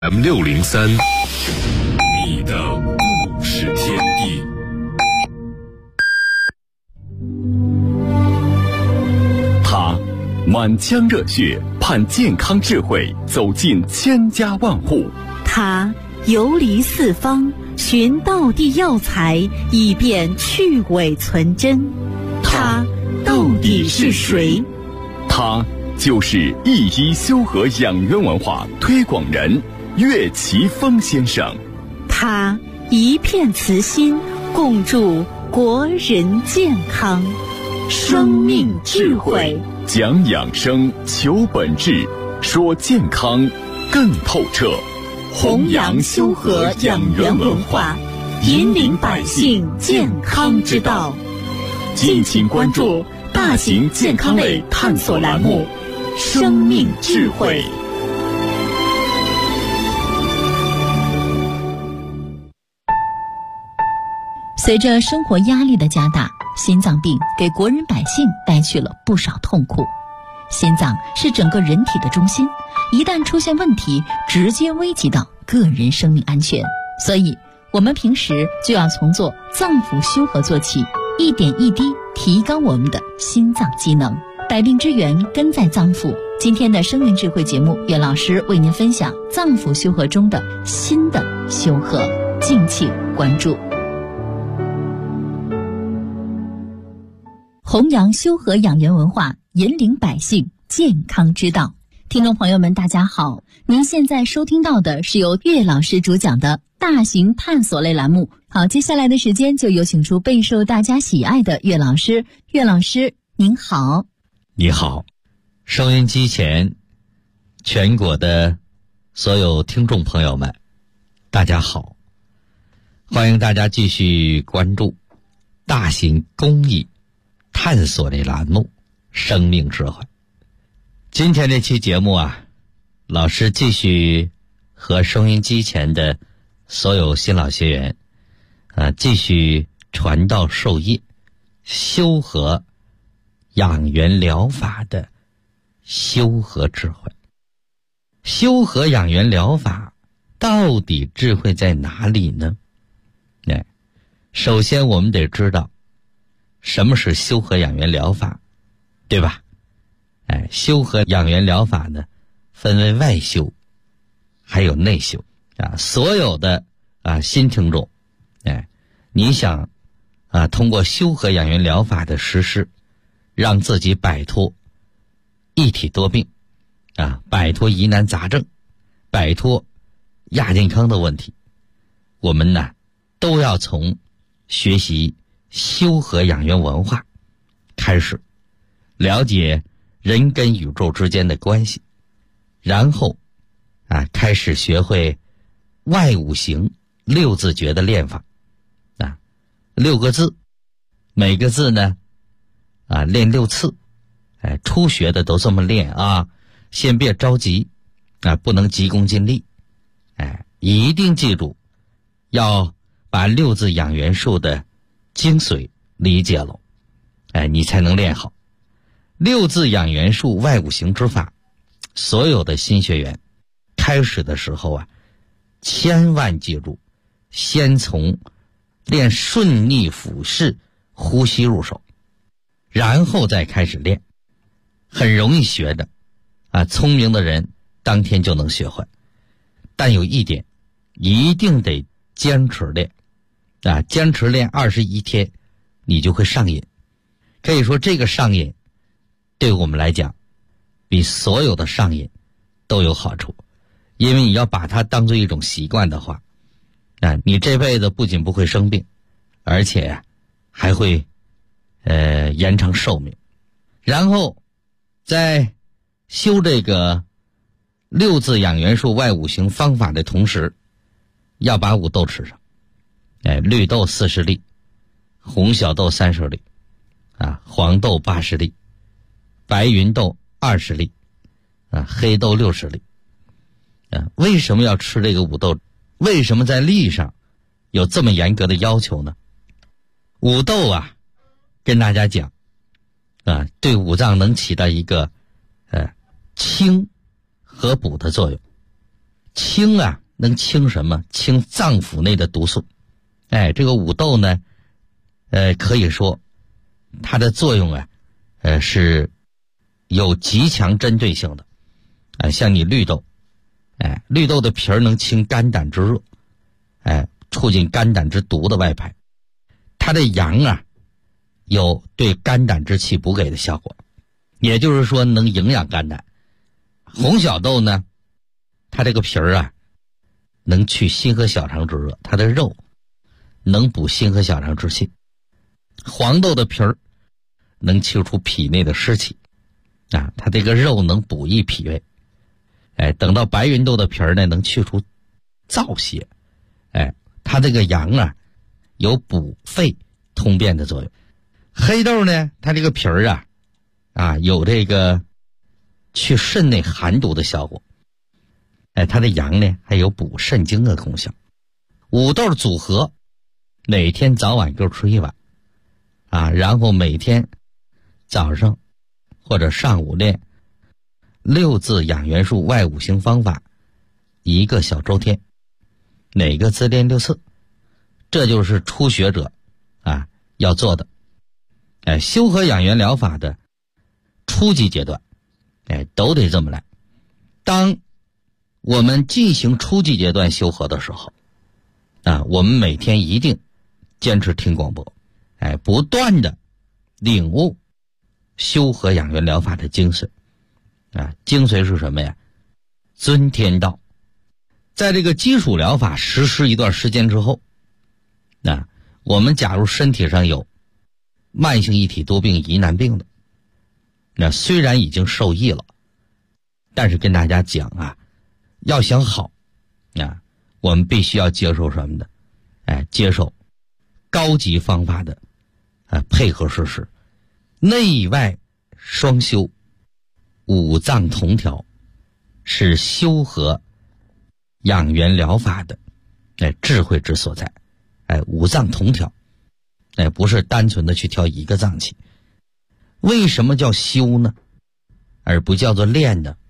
M603，你的故事天地。 他满腔热血，盼健康智慧走进千家万户。 他游离四方，寻道地药材，以便去伪存真。他到底是谁？ 他就是一一修和养元文化推广人岳奇峰先生。 他一片慈心，共筑国人健康。生命智慧， 讲养生，求本质，说健康更透彻。 弘扬修和养元文化，引领百姓健康之道。敬请关注大型健康类探索栏目《生命智慧》。 随着生活压力的加大，心脏病给国人百姓带去了不少痛苦。心脏是整个人体的中心，一旦出现问题，直接危及到个人生命安全。所以我们平时就要从做脏腑修和做起，一点一滴提高我们的心脏机能。百病之源根在脏腑。今天的生命智慧节目，岳老师为您分享脏腑修和中的心的修和，敬请关注。弘扬修和养元文化，引领百姓健康之道。听众朋友们大家好，您现在收听到的是由岳老师主讲的大型探索类栏目。好，接下来的时间就有请出备受大家喜爱的岳老师。岳老师您好。 你好，收音机前全国的所有听众朋友们大家好，欢迎大家继续关注大型公益探索类栏目生命智慧。今天这期节目啊，老师继续和收音机前的所有新老学员继续传道授业，修和养元疗法的修和智慧。修和养元疗法到底智慧在哪里呢？首先我们得知道什么是修和养元疗法，对吧？修和养元疗法呢，分为外修还有内修所有的新听众你想通过修和养元疗法的实施，让自己摆脱一体多病摆脱疑难杂症，摆脱亚健康的问题，我们呢都要从学习修和养元文化开始，了解人跟宇宙之间的关系，然后开始学会外五行六字诀的练法6个字，每个字呢练6次。初学的都这么练先别着急不能急功近利一定记住要把6字养元术的精髓理解了你才能练好。6字养元术外五行之法，所有的新学员开始的时候千万记住，先从练顺逆腹式呼吸入手，然后再开始练，很容易学的聪明的人当天就能学会。但有一点一定得坚持练坚持练21天，你就会上瘾。可以说这个上瘾对我们来讲比所有的上瘾都有好处，因为你要把它当作一种习惯的话你这辈子不仅不会生病，而且还会延长寿命。然后在修这个6字养元术外五行方法的同时，要把五豆吃上绿豆40粒，红小豆30粒黄豆80粒，白芸豆20粒黑豆60粒为什么要吃这个五豆？为什么在粒上有这么严格的要求呢？五豆跟大家讲对五脏能起到一个清和补的作用。 清啊，能清什么？清脏腑内的毒素。这个五豆呢，可以说它的作用啊，是有极强针对性的。像你绿豆，绿豆的皮儿能清肝胆之热，促进肝胆之毒的外排。它的阳啊，有对肝胆之气补给的效果，也就是说能营养肝胆。红小豆呢，它这个皮儿啊，能去心和小肠之热，它的肉能补心和小肠之气。黄豆的皮儿能清除脾内的湿气，它这个肉能补益脾胃。等到白芸豆的皮儿呢，能去除燥邪。它这个阳啊，有补肺通便的作用。黑豆呢，它这个皮儿啊，有这个去肾内寒毒的效果。它的阳呢，还有补肾精的功效。五豆组合，每天早晚各吃一碗，然后每天早上或者上午练6字养元术外五行方法1个小周天，每个字练6次，这就是初学者要做的。修和养元疗法的初级阶段，都得这么来。当我们进行初级阶段修和的时候，我们每天一定坚持听广播，不断的领悟修和养元疗法的精髓。精髓是什么呀？遵天道。在这个基础疗法实施一段时间之后，我们假如身体上有慢性一体多病疑难病的，虽然已经受益了，但是跟大家讲要想好我们必须要接受什么的？接受高级方法的配合实施，内外双修，五脏同调，是修和养元疗法的智慧之所在。五脏同调，不是单纯的去调一个脏器。为什么叫修呢？而不叫做练呢？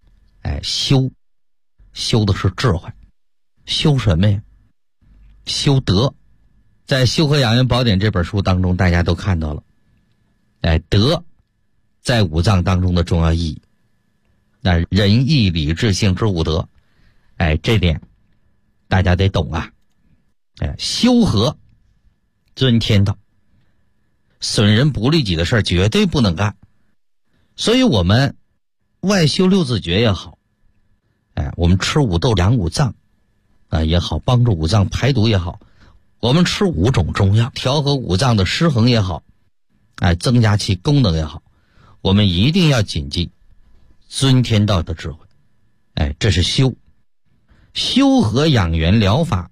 修的是智慧。修什么呀？修德。在《修和养元宝典》这本书当中，大家都看到了，德在五脏当中的重要意义。仁义礼智信之五德，这点大家得懂修和遵天道，损人不利己的事儿绝对不能干。所以我们外修六字诀也好，我们吃五豆养五脏也好，帮助五脏排毒也好，我们吃5种中药调和五脏的失衡也好，增加其功能也好，我们一定要谨记遵天道的智慧。这是修。修和养元疗法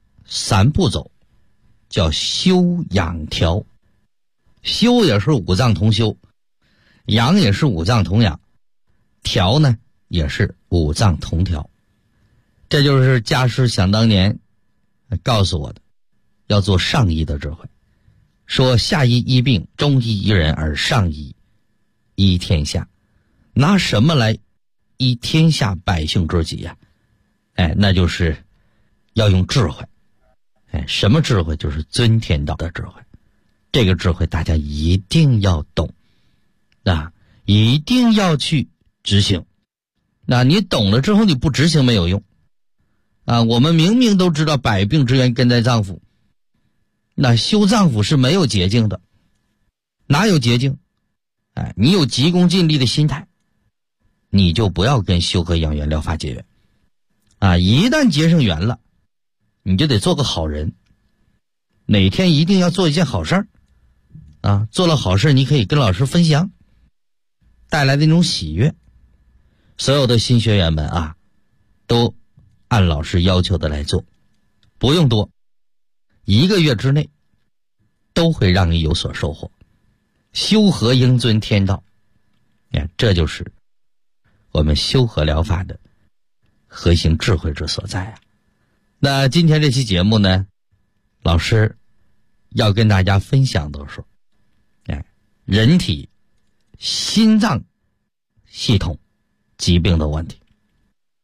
3步走，叫修养调。修也是五脏同修，养也是五脏同养，调呢也是五脏同调。这就是家师想当年告诉我的，要做上医的智慧。说下医医病，中医医人，而上医医天下。拿什么来医天下百姓之急呀？那就是要用智慧。什么智慧？就是遵天道的智慧。这个智慧大家一定要懂一定要去执行。你懂了之后你不执行没有用我们明明都知道百病之源根在脏腑，修脏腑是没有捷径的。哪有捷径？你有急功近利的心态，你就不要跟修和养元疗法结缘一旦结上缘了，你就得做个好人，哪天一定要做一件好事做了好事你可以跟老师分享，带来的那种喜悦。所有的新学员们都按老师要求的来做，不用多，1个月之内都会让你有所收获。修和应遵天道，这就是我们修和疗法的核心智慧之所在那今天这期节目呢，老师要跟大家分享的是人体心脏系统疾病的问题。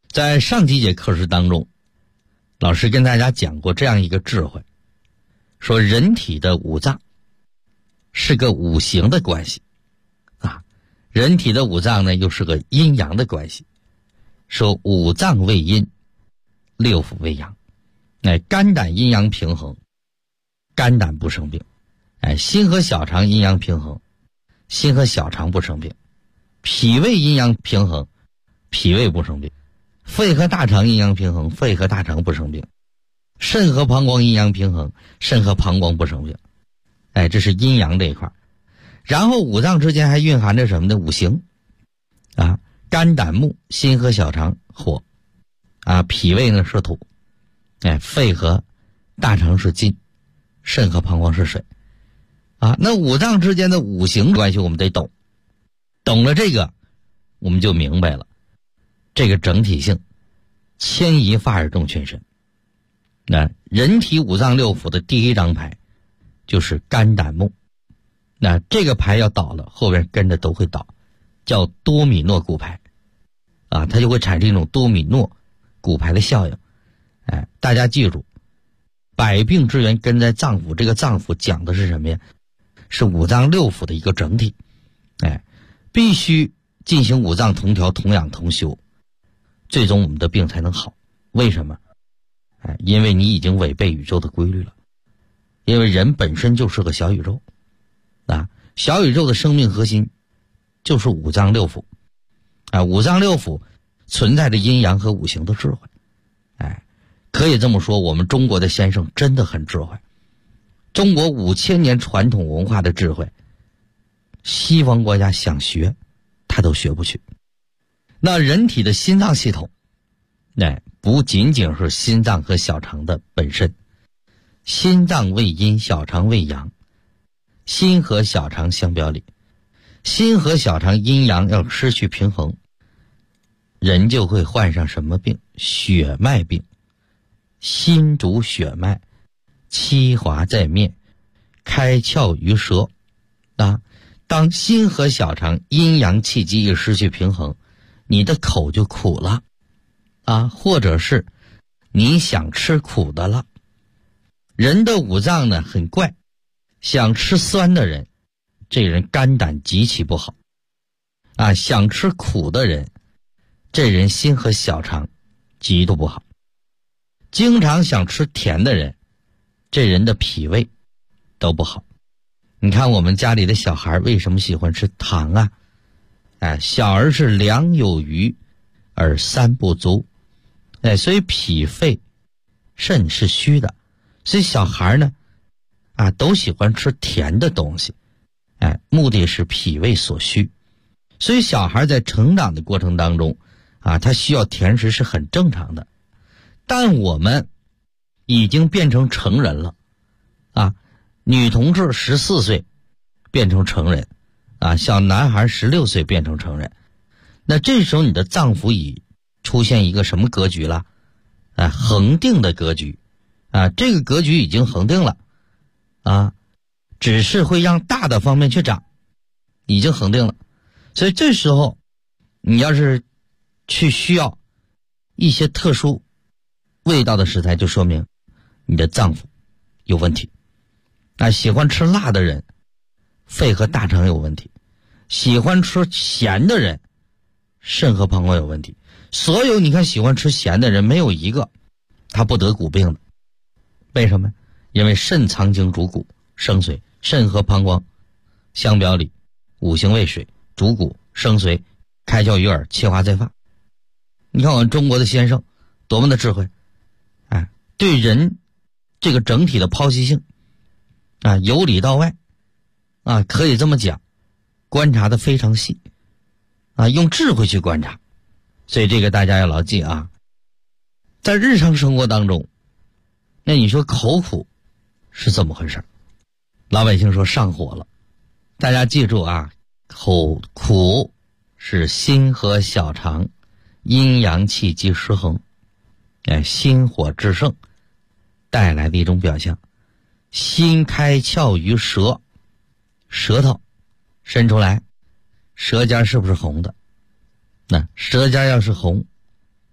在上几节课时当中，老师跟大家讲过这样一个智慧，说人体的五脏是个五行的关系啊，人体的五脏呢又是个阴阳的关系，说五脏为阴，六腑为阳，肝胆阴阳平衡，肝胆不生病，心和小肠阴阳平衡，心和小肠不生病，脾胃阴阳平衡，脾胃不生病，肺和大肠阴阳平衡，肺和大肠不生病，肾和膀胱阴阳平衡，肾和膀胱不生病。这是阴阳这一块。然后五脏之间还蕴含着什么呢？五行啊，肝胆木，心和小肠火啊，脾胃呢是土，肺和大肠是金，肾和膀胱是水啊。那五脏之间的五行关系我们得懂，懂了这个我们就明白了这个整体性，牵一发而动全身。那人体五脏六腑的第一张牌就是肝胆木，那这个牌要倒了，后边跟着都会倒，叫多米诺骨牌啊，它就会产生一种多米诺骨牌的效应。大家记住，百病之源根在脏腑，这个脏腑讲的是什么呀？是五脏六腑的一个整体，必须进行五脏同调、同养、同修，最终我们的病才能好。为什么？因为你已经违背宇宙的规律了。因为人本身就是个小宇宙啊，小宇宙的生命核心就是五脏六腑啊，五脏六腑存在着阴阳和五行的智慧。可以这么说，我们中国的先生真的很智慧。中国5000年传统文化的智慧，西方国家想学他都学不去。那人体的心脏系统不仅仅是心脏和小肠的本身，心脏为阴，小肠为阳，心和小肠相表里，心和小肠阴阳要失去平衡，人就会患上什么病？血脉病。心主血脉，七华在面，开窍于舌啊。当心和小肠阴阳气机一失去平衡，你的口就苦了啊，或者是你想吃苦的了。人的五脏呢很怪，想吃酸的人，这人肝胆极其不好啊；想吃苦的人，这人心和小肠极度不好。经常想吃甜的人，这人的脾胃都不好。你看我们家里的小孩为什么喜欢吃糖啊？小儿是粮有余而三不足，所以脾肺肾是虚的，所以小孩呢都喜欢吃甜的东西，目的是脾胃所虚。所以小孩在成长的过程当中他需要甜食是很正常的。但我们已经变成成人了女同志14岁变成成人小男孩16岁变成成人，那这时候你的脏腑已出现一个什么格局了？恒定的格局这个格局已经恒定了只是会让大的方面去长，已经恒定了。所以这时候你要是去需要一些特殊味道的食材，就说明你的脏腑有问题。喜欢吃辣的人，肺和大肠有问题；喜欢吃咸的人，肾和膀胱有问题。所有你看喜欢吃咸的人，没有一个他不得骨病的。为什么？因为肾藏精主骨生髓，肾和膀胱相表里，五行为水，主骨生髓，开窍于耳，气化在发。你看我们中国的先生多么的智慧，对人这个整体的剖析性由里到外可以这么讲，观察的非常细用智慧去观察。所以这个大家要牢记在日常生活当中，那你说口苦是怎么回事？老百姓说上火了，大家记住口苦是心和小肠阴阳气机失衡，心火制胜带来的一种表象。心开窍于舌，舌头伸出来，舌尖是不是红的？那舌尖要是红，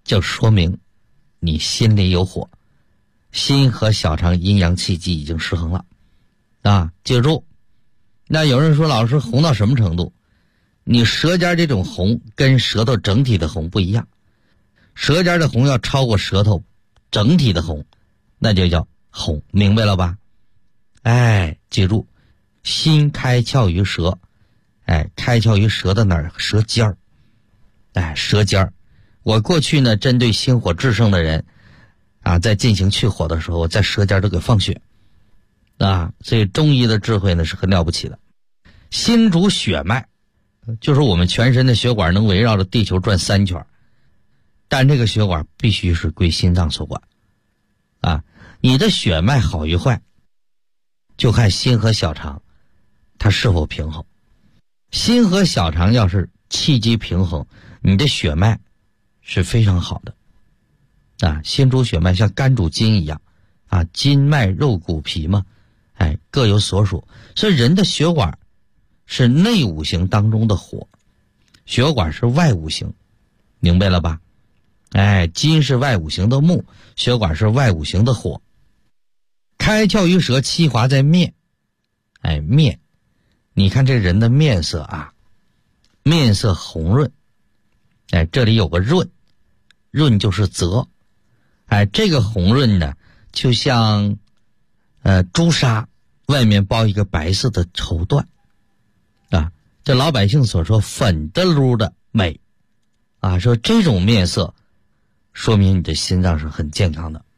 就说明你心里有火，心和小肠阴阳气机已经失衡了啊！记住，那有人说老师红到什么程度？你舌尖这种红跟舌头整体的红不一样，舌尖的红要超过舌头整体的红，那就叫红，明白了吧？哎，记住，心开窍于舌，哎，开窍于舌的哪儿？舌尖儿，哎，舌尖儿。我过去呢，针对心火炽盛的人啊，在进行去火的时候，我在舌尖都给放血啊，所以中医的智慧呢是很了不起的。心主血脉，就是我们全身的血管能围绕着地球转3圈，但这个血管必须是归心脏所管啊。你的血脉好与坏，就看心和小肠它是否平衡。心和小肠要是气机平衡，你的血脉是非常好的啊。心主血脉像肝主筋一样啊，筋脉肉骨皮嘛，哎，各有所属。所以人的血管是内五行当中的火，血管是外五行，明白了吧？哎，筋是外五行的木，血管是外五行的火。开窍于舌，气华在面。哎，面，你看这人的面色啊，面色红润。哎，这里有个润，润就是泽。哎，这个红润呢，就像朱砂外面包一个白色的绸缎啊。这老百姓所说粉的噜的美啊，说这种面色说明你的心脏是很健康的。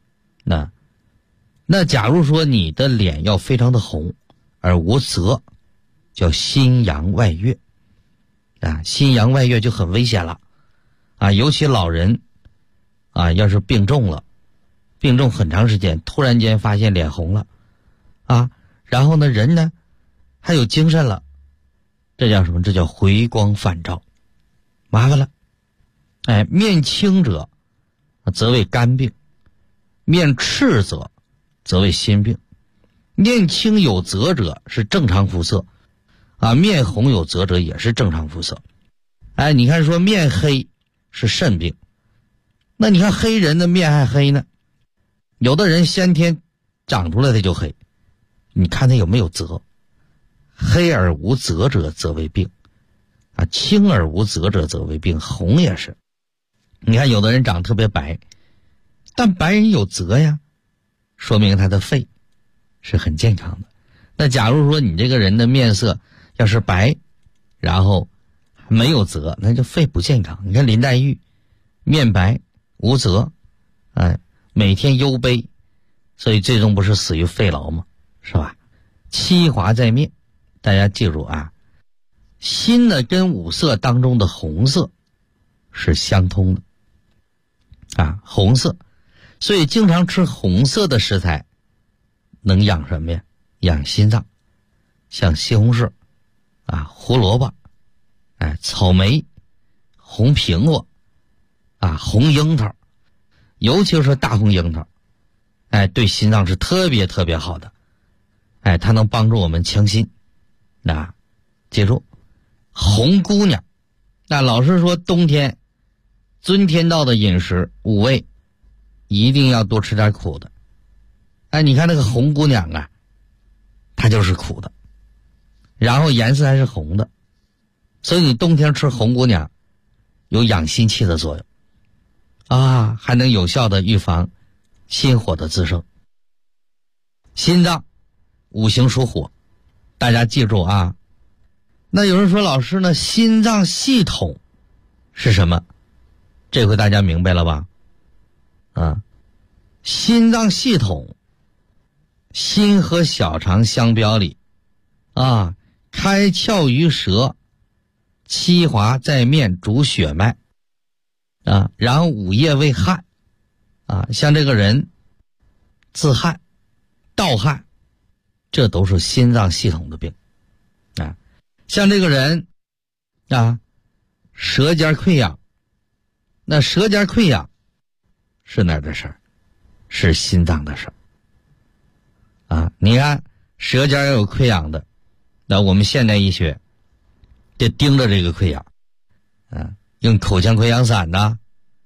那假如说你的脸要非常的红而无泽，叫心阳外越啊，心阳外越就很危险了啊。尤其老人啊，要是病重了，病重很长时间，突然间发现脸红了啊，然后呢人呢还有精神了，这叫什么？这叫回光返照，麻烦了。哎，面青者则为肝病，面赤则为心病。面青有泽者是正常肤色啊，面红有泽者也是正常肤色。哎，你看说面黑是肾病，那你看黑人的面还黑呢，有的人先天长出来的就黑，你看他有没有泽？黑而无泽者则为病啊，青而无泽者则为病，红也是。你看有的人长特别白，但白人有泽呀，说明他的肺是很健康的。那假如说你这个人的面色要是白，然后没有泽，那就肺不健康。你看林黛玉面白无泽，哎，每天忧悲，所以最终不是死于肺痨吗？是吧？七华在面，大家记住啊，心呢跟五色当中的红色是相通的啊，红色，所以经常吃红色的食材能养什么呀？养心脏，像西红柿啊、胡萝卜、哎、草莓、红苹果啊、红樱桃，尤其是大红樱桃，哎，对心脏是特别特别好的，哎，它能帮助我们强心。那记住，红姑娘，那老师说冬天遵天道的饮食五味一定要多吃点苦的。哎，你看那个红姑娘啊，它就是苦的，然后颜色还是红的，所以你冬天吃红姑娘有养心气的作用啊，还能有效的预防心火的滋生。心脏五行属火，大家记住啊。那有人说老师呢，心脏系统是什么？这回大家明白了吧？啊，心脏系统，心和小肠相表里啊，开窍于舌，七华在面，主血脉啊，然后五液为汗啊，像这个人自汗、盗汗，这都是心脏系统的病啊。像这个人啊，舌尖溃疡，那舌尖溃疡是哪儿的事儿？是心脏的事儿啊。你看舌尖有溃疡的，那我们现代医学就盯着这个溃疡啊，用口腔溃疡散呐，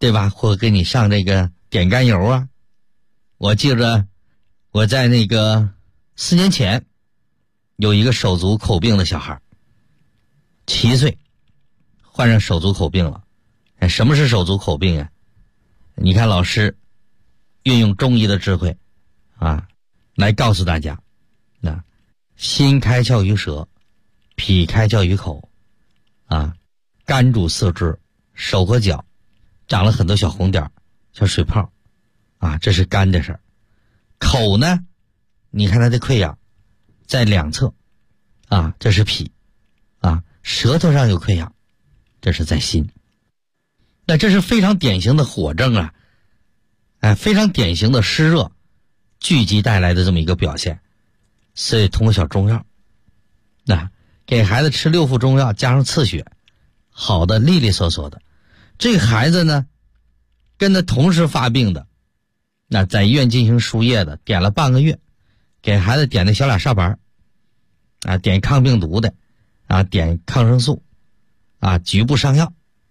对吧？或给你上这个点甘油啊。我记着我在那个4年前有一个手足口病的小孩，7岁患上手足口病了。什么是手足口病啊？你看老师运用中医的智慧啊，来告诉大家，那心开窍于舌，脾开窍于口啊，肝主四肢，手和脚长了很多小红点小水泡啊，这是肝的事儿。口呢，你看它的溃疡在两侧啊，这是脾啊，舌头上有溃疡，这是在心。那这是非常典型的火症啊，非常典型的湿热聚集带来的这么一个表现。所以通过小中药，给孩子吃6副中药加上刺血，好的利利索索的。这个孩子呢，跟他同时发病的，那在医院进行输液的，点了半个月，给孩子点那小俩哨板啊，点抗病毒的啊，点抗生素啊，局部上药。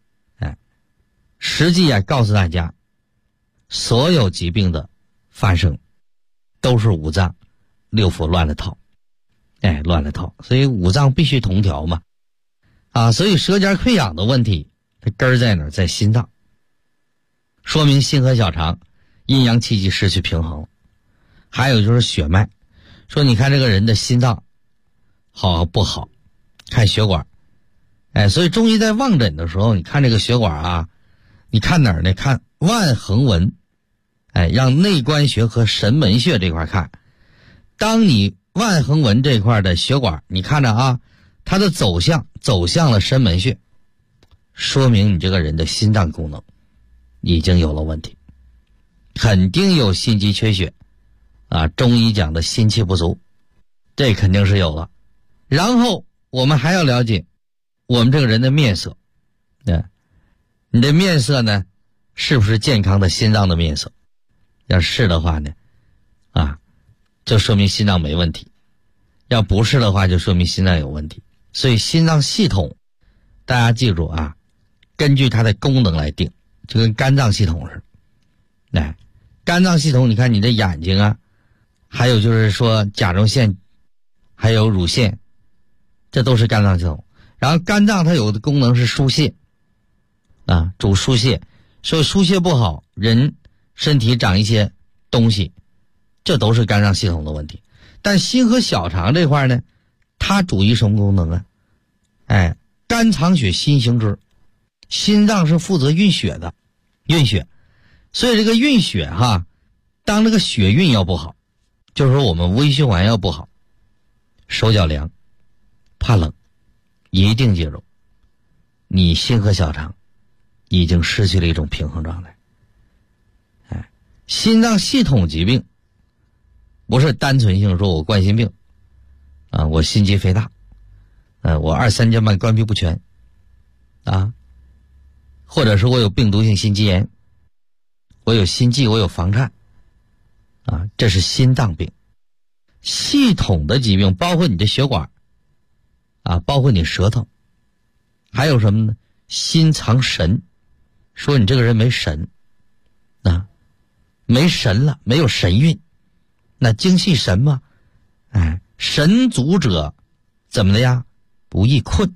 实际告诉大家，所有疾病的发生都是五脏六腑乱了套，乱了套，所以五脏必须同调嘛，所以舌尖溃疡的问题，它根儿在哪儿？在心脏，说明心和小肠阴阳气机失去平衡了。还有就是血脉，说你看这个人的心脏好不好，看血管，所以中医在望诊的时候，你看这个血管啊。你看哪儿呢？看腕横纹，让内关穴和神门穴这块看。当你腕横纹这块的血管，你看着啊，它的走向了神门穴，说明你这个人的心脏功能已经有了问题，肯定有心肌缺血啊，中医讲的心气不足，这肯定是有了。然后我们还要了解我们这个人的面色，你的面色呢，是不是健康的心脏的面色？要是的话呢，就说明心脏没问题；要不是的话，就说明心脏有问题。所以心脏系统，大家记住啊，根据它的功能来定，就跟肝脏系统似的。肝脏系统，你看你的眼睛啊，还有就是说甲状腺，还有乳腺，这都是肝脏系统。然后肝脏它有的功能是疏泄。主疏泄，所以疏泄不好，人身体长一些东西，这都是肝脏系统的问题。但心和小肠这块呢，它主一什么功能啊？肝藏血，心行之，心脏是负责运血的，运血。所以这个运血当这个血运要不好，就是说我们微循环要不好，手脚凉，怕冷，一定记住，你心和小肠已经失去了一种平衡状态。心脏系统疾病不是单纯性说我冠心病我心肌肥大我二三尖瓣关闭不全或者是我有病毒性心肌炎，我有心悸，我有房颤这是心脏病。系统的疾病包括你的血管包括你舌头，还有什么呢？心藏神，说你这个人没神没神了，没有神韵，那精气神嘛，神足者怎么的呀？不易困，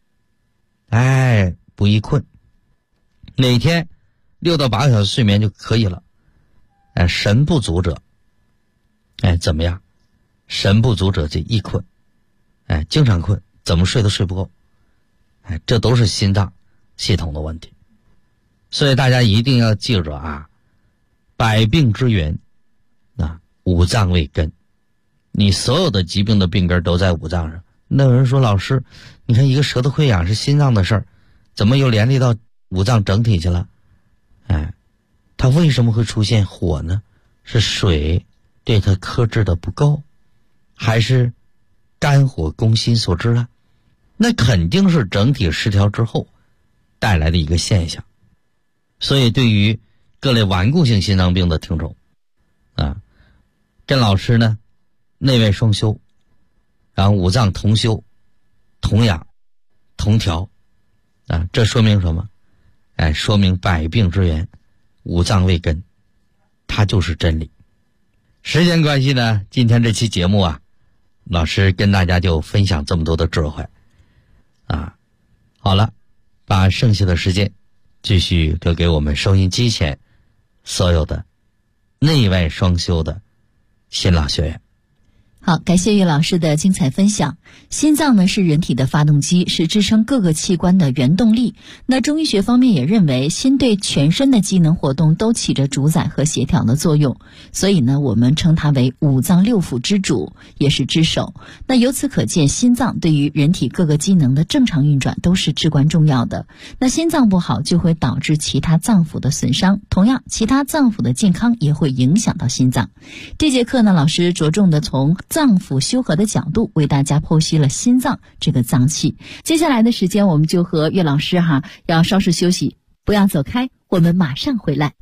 不易困，每天6到8个小时睡眠就可以了。神不足者怎么样？神不足者就易困，经常困，怎么睡都睡不够，这都是心脏系统的问题。所以大家一定要记住百病之源五脏为根，你所有的疾病的病根都在五脏上。那有人说，老师，你看一个舌头溃疡是心脏的事儿，怎么又连累到五脏整体去了？它为什么会出现火呢？是水对它克制的不够，还是肝火攻心所致啊？那肯定是整体失调之后带来的一个现象。所以对于各类顽固性心脏病的听众跟老师呢内外双修，然后五脏同修同养同调这说明什么？ 说明百病之源，五脏为根，它就是真理。时间关系呢，今天这期节目啊，老师跟大家就分享这么多的智慧啊。好了，把剩下的时间继续留给我们收音机前所有的内外双修的新老学员。 好，感谢岳老师的精彩分享。心脏呢是人体的发动机，是支撑各个器官的原动力。那中医学方面也认为，心对全身的机能活动都起着主宰和协调的作用，所以呢，我们称它为五脏六腑之主，也是之首。那由此可见，心脏对于人体各个机能的正常运转都是至关重要的。那心脏不好，就会导致其他脏腑的损伤，同样，其他脏腑的健康也会影响到心脏。这节课呢，老师着重的从脏腑修和的角度为大家剖析了心脏这个脏器。接下来的时间，我们就和岳老师要稍事休息，不要走开，我们马上回来。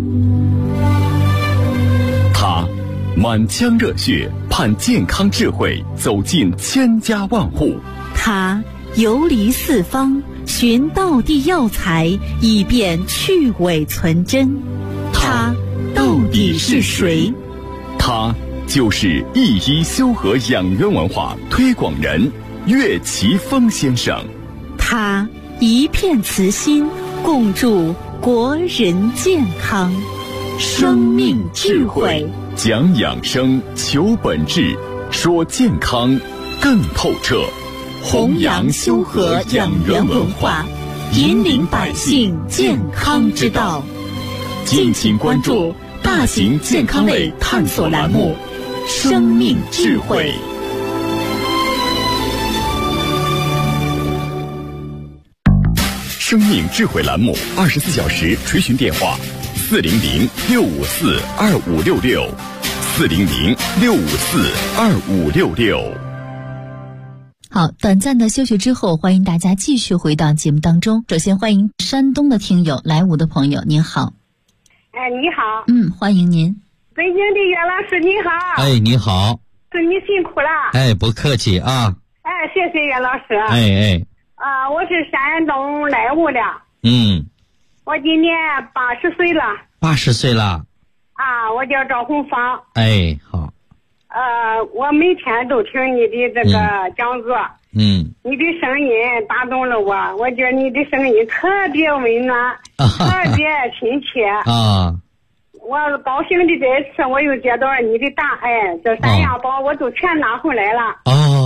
他满腔热血盼健康智慧走进千家万户， 他游离四方寻道地药材，以便去伪存真。他到底是谁？ 他就是一医修和养元文化推广人岳奇峰先生。 他一片慈心，共筑国人健康。生命智慧， 讲养生，求本质，说健康更透彻。 弘扬修和养元文化，引领百姓健康之道。 敬请关注大型健康类探索栏目《生命智慧》。生命智慧栏目24小时垂询电话：400-654-2566，400-654-2566。 好，短暂的休息之后，欢迎大家继续回到节目当中。首先欢迎山东的听友来武的朋友，您好。 你好。 欢迎您。 北京的岳老师你好。 你好。 祝你辛苦了。 不客气啊。 谢谢岳老师。我是山东莱芜的。我今年80岁了。 80岁了。 我叫赵红芳。 好。 我每天都听你的这个讲座。你的声音打动了我，我觉得你的声音特别温暖，特别亲切。我高兴的这次，我又接到你的答案，这3样宝我都全拿回来了。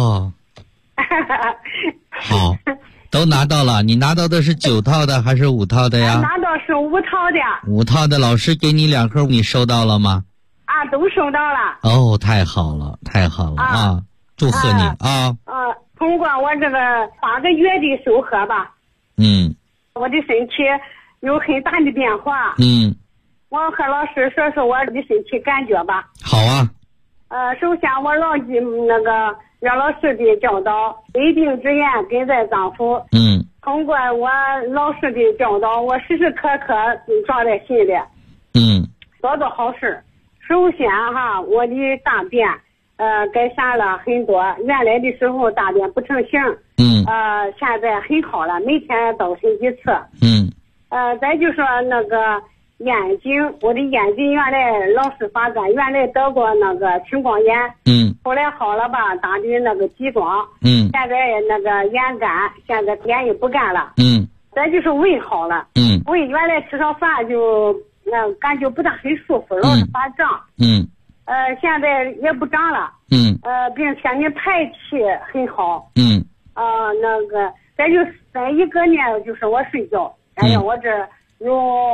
好，都拿到了。你拿到的是9套的还是5套的呀？ 拿到是5套的。 5套的，老师给你2盒，你收到了吗？ 都收到了。 太好了，太好了祝贺你通过我这个8个月的修和吧，我的身体有很大的变化。我和老师说说我的身体感觉吧。 好啊。 首先我牢记那个岳老师的教导，未病之源根在脏腑。通过我老师的教导，我时时刻刻装在心里。多做好事。首先我的大便改善了很多，原来的时候大便不成形。现在很好了，每天倒身几次。再就说那个眼睛，我的眼睛原来老是发干，原来得过那个青光眼。后来好了吧，打的那个激光。现在那个眼干，现在眼也不干了。再就是胃好了。胃原来吃上饭就感觉不大很舒服，老是发胀。现在也不胀了。并且你排气很好。那个再一个呢，就是我睡觉。我这有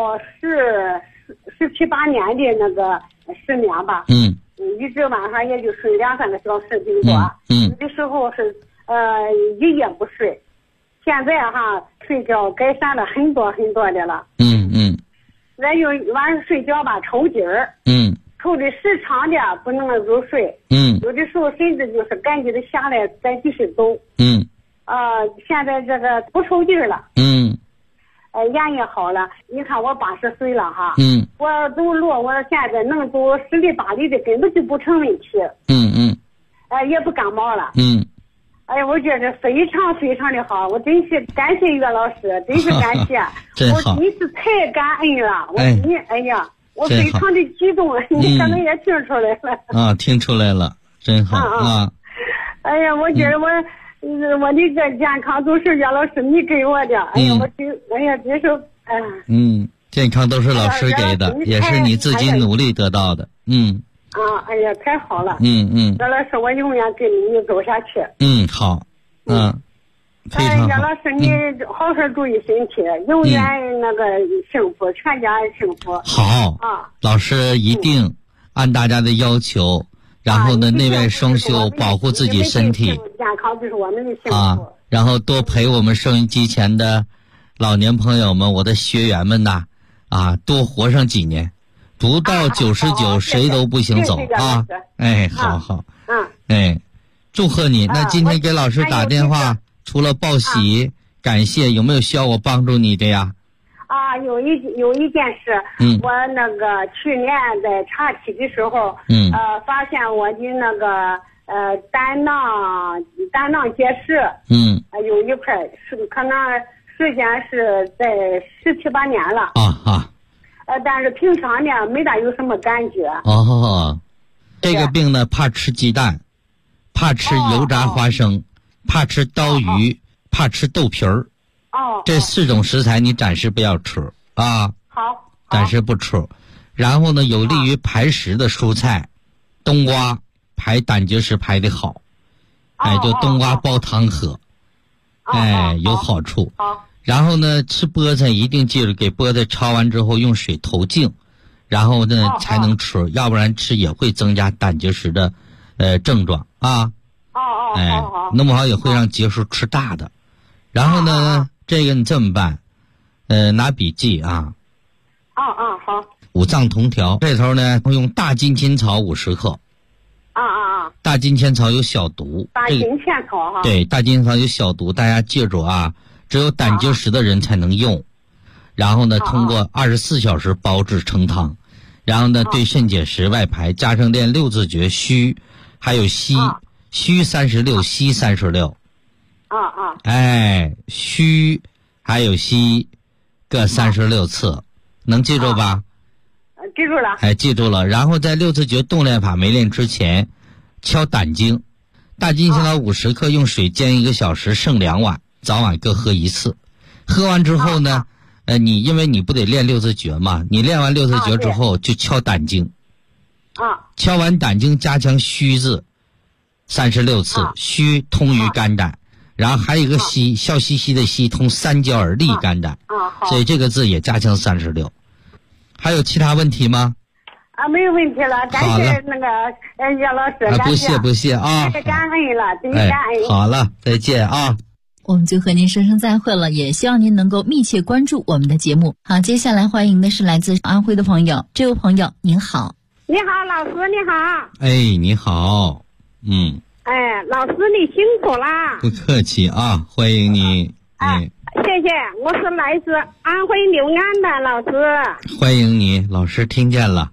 17、18年的那个失眠吧。一直晚上也就睡2-3个小时挺多。有的时候是一夜不睡。现在睡觉改善了很多很多的了。再就晚上睡觉吧，抽筋儿。抽的时长的不能入睡。有的时候甚至就是赶紧的下来再继续走。现在这个不抽筋了。眼也好了。你看我80岁了我走路，我现在能走10里8里的，根本就不成问题。也不感冒了。 哎呀，我觉得非常非常的好，我真是感谢岳老师，真是感谢， 真好， 我真是太感恩了。哎呀，我非常的激动，你可能也听出来了。 啊，听出来了，真好啊！ 哎呀，我觉得我的这健康都是岳老师你给我的。哎呀，真是健康都是老师给的，也是你自己努力得到的。 哎呀，太好了。岳老师，我永远跟你走下去。 好。非常好。 岳老师，你好好注意身体，永远那个幸福，全家幸福。 好老师一定按大家的要求，然后呢，内外双修，保护自己身体。 健康就是我们的幸福。 然后多陪我们收音机前的老年朋友们，我的学员们呐，多活上几年。不到99，谁都不行走啊！哎，好，祝贺你。那今天给老师打电话，除了报喜、感谢，有没有需要我帮助你的呀？ 有一件事，我那个去年在查体的时候，发现我的那个胆囊结石，有一块是可能时间是在17、18年了。但是平常呢没大有什么感觉。 这个病呢，怕吃鸡蛋，怕吃油炸花生，怕吃刀鱼，怕吃豆皮儿。这4种食材你暂时不要吃好， 暂时不吃。然后呢，有利于排石的蔬菜，冬瓜排胆结石排得好，就冬瓜煲汤喝，有好处。然后呢，吃菠菜一定记住给菠菜焯完之后用水投净，然后呢才能吃，要不然吃也会增加胆结石的症状弄不好也会让结石吃大的。然后呢，这个你这么办，拿笔记好。五脏同调，这头呢用大金钱草50克。大金钱草有小毒。 大金钱草对，大金钱草有小毒，大家记住只有胆结石的人才能用。然后呢，通过24小时煲制成汤。然后呢，对肾结石外排，加上练6字诀虚，还有虚36，稀36。虚还有稀各36次，能记住吧？ 记住了。 记住了。然后在6字诀动练法没练之前，敲胆经，大金钱草50克，用水煎1个小时，剩2碗，早晚各喝1次。喝完之后呢，因为你不得练6字诀嘛，你练完6字诀之后就敲胆经。敲完胆经，加强虚字36次，虚通于肝胆。然后还有一个稀，笑嘻嘻的嘻，通三焦而利肝胆。所以这个字也加强36。还有其他问题吗？ 没有问题了，感谢那个岳老师。 不谢太感恩了，真感恩。 好了，再见我们就和您说声再会了，也希望您能够密切关注我们的节目。好，接下来欢迎的是来自安徽的朋友，这位朋友您好。 你好，老师你好。 你好。 老师你辛苦啦。 不客气欢迎你。 谢谢，我是来自安徽六安的老师。 欢迎你，老师听见了。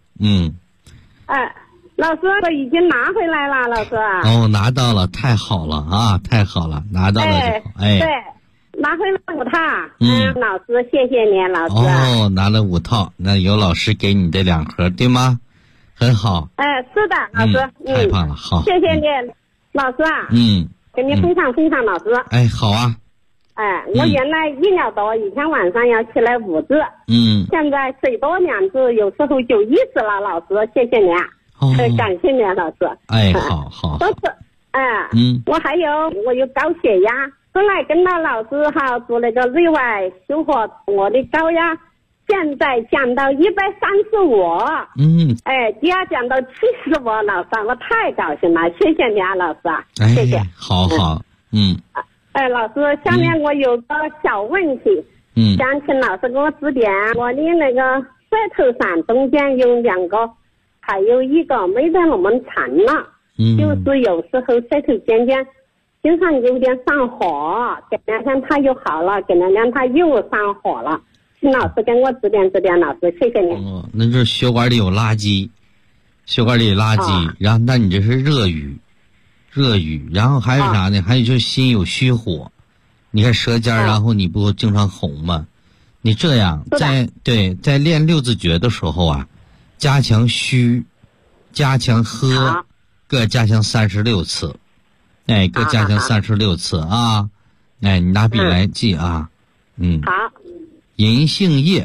老师我已经拿回来了，老师。 拿到了，太好了太好了，拿到了就好。 对，拿回了5套。老师谢谢你，老师。 拿了5套，那有老师给你的2盒对吗？很好。 是的，老师。 太棒了，好。 谢谢你，老师给你分享分享，老师。 好啊。 我原来1秒多，以前晚上要起来5次。现在睡多2次，有时候就1次了，老师，谢谢你。感谢你，老师。 好。 都是我有高血压，后来跟到老师做那个内外修复，我的高压现在降到135。第二降到75，老师，我太高兴了，谢谢你老师。谢谢。 好。 老师，下面我有个小问题，想请老师给我指点。我的那个舌头上中间有2个，还有1个没得那么长了，就是有时候舌头尖尖经常有点上火，隔2天它又好了，隔2天它又上火了，请老师跟我指点，老师，谢谢你。 那就是血管里有垃圾，然后那你这是热瘀， 热语，然后还有啥呢？还有就是心有虚火，你看舌尖，然后你不经常红吗？你这样在练六字诀的时候啊，加强虚，加强喝，各加强36次，哎，各加强36次啊，哎，你拿笔来记啊， 好。 银杏叶，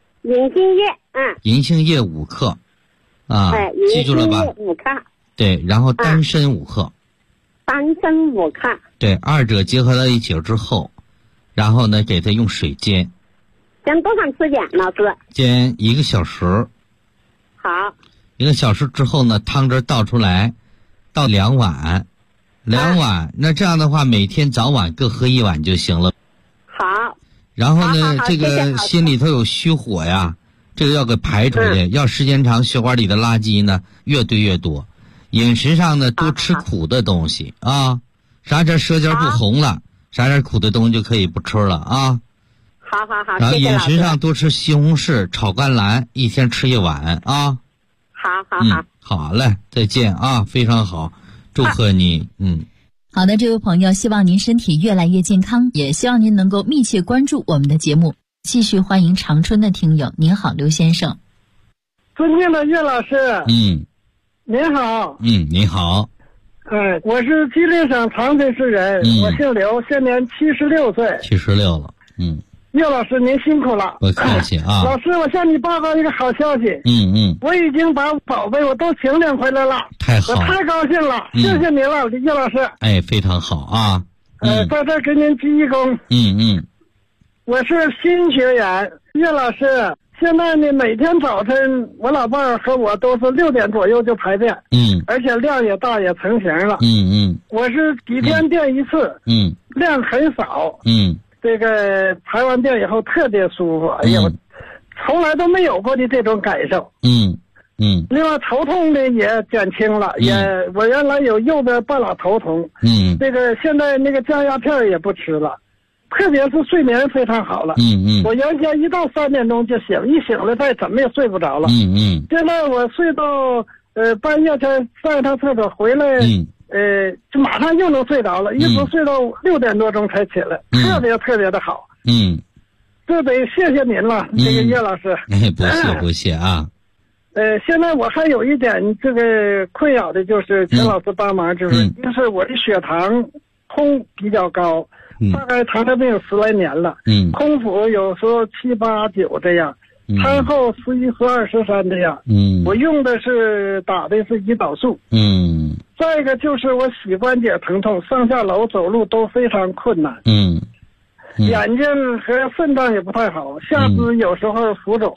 银杏叶5克，啊，记住了吧 ？5克。 对，然后丹参5克。 丹参5克。对， 二者结合到一起之后，然后呢，给它用水煎。 煎多长时间，老师？ 煎1个小时。 好。 1个小时之后呢，汤汁倒出来，倒2碗，2碗。那这样的话，每天早晚各喝1碗就行了。 好。 然后呢，这个心里头有虚火呀，这个要给排出去。要时间长，血管里的垃圾呢越堆越多。饮食上呢，多吃苦的东西啊，啥这舌尖不红了，啥这苦的东西就可以不吃了啊。 好。 然后饮食上多吃西红柿、炒甘蓝，一天吃1碗啊。 好。 好嘞，再见啊，非常好，祝贺你。 好的，这位朋友，希望您身体越来越健康，也希望您能够密切关注我们的节目。继续欢迎长春的听友，您好，刘先生。 尊敬的岳老师。您好。 您好。 我是吉林省长春市人，我姓刘，现年76岁。 76了。 岳老师，您辛苦了。 不客气啊。 老师，我向你报告一个好消息。我已经把宝贝我都请领回来了。 太好了， 我太高兴了，谢谢您了，岳老师。 哎，非常好啊。 在这给您鞠一躬。我是新学员，岳老师。现在呢，每天早晨我老伴儿和我都是6点左右就排便，而且量也大，也成型了。我是几天便一次，量很少，这个排完便以后特别舒服，哎呀，我从来都没有过的这种感受。另外头痛呢也减轻了，我原来有右边半拉头痛，这个现在那个降压片也不吃了。特别是睡眠非常好了。我原先一到3点钟就醒，一醒了再怎么也睡不着了。现在我睡到半夜才上一趟厕所回来，就马上又能睡着了，一直睡到6点多钟才起来，特别特别的好。这得谢谢您了，这个岳老师。 不谢啊。 现在我还有一点这个困扰的就是请老师帮忙，就是我的血糖空比较高。大概糖尿病有10来年了，空腹有时候7、8、9这样，餐后11、12、13这样，我用的是打的是胰岛素，再一个就是我膝关节疼痛，上下楼走路都非常困难，眼睛和肾脏也不太好，下肢有时候浮肿，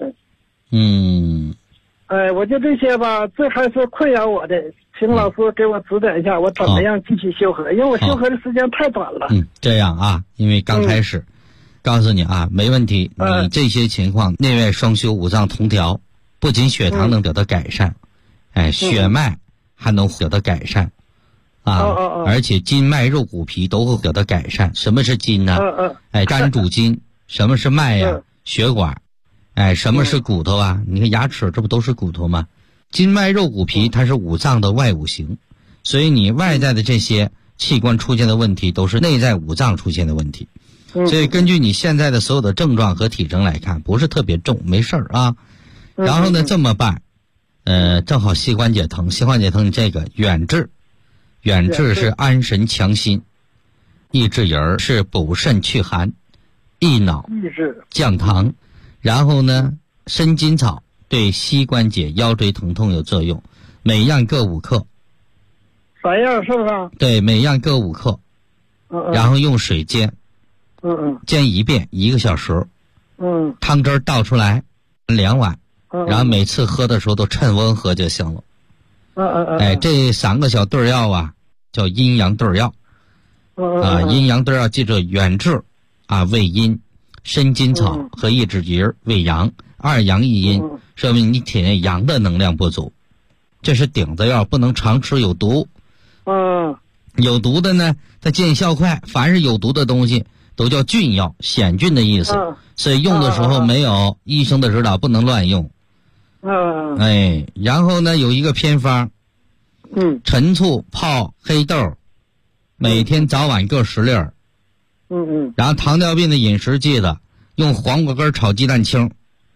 我就这些吧，这还是困扰我的，请老师给我指点一下，我怎么样继续修和，因为我修和的时间太短了。 这样啊，因为刚开始，告诉你啊，没问题，你这些情况内外双修，五脏同调，不仅血糖能得到改善，血脉还能得到改善，而且筋脉肉骨皮都会得到改善。什么是筋呢？肝主筋。什么是脉呀？血管。什么是骨头啊？你看牙齿，这不都是骨头吗？筋脉肉骨皮，它是五脏的外五行，所以你外在的这些器官出现的问题，都是内在五脏出现的问题。所以根据你现在的所有的症状和体征来看，不是特别重，没事儿啊。然后呢，这么办，正好膝关节疼，你这个远志是安神强心，益智仁是补肾祛寒，益脑降糖。然后呢，生筋草对膝关节、腰椎疼痛有作用，每样各5克。 3样是不是？ 对，每样各5克。然后用水煎。煎一遍1个小时。汤汁倒出来2碗。然后每次喝的时候都趁温喝就行了。这3个小对药啊，叫阴阳对药。阴阳对药记住，远志为阴。生筋草和益智仁为阳，2阳1阴，说明你体内阳的能量不足，这是顶子药，不能常吃，有毒。有毒的呢，它见效快，凡是有毒的东西都叫菌药，显菌的意思，所以用的时候没有医生的指导，不能乱用。然后呢，有一个偏方， 陈醋泡黑豆，每天早晚各10粒。然后糖尿病的饮食记得用黄瓜根炒鸡蛋清。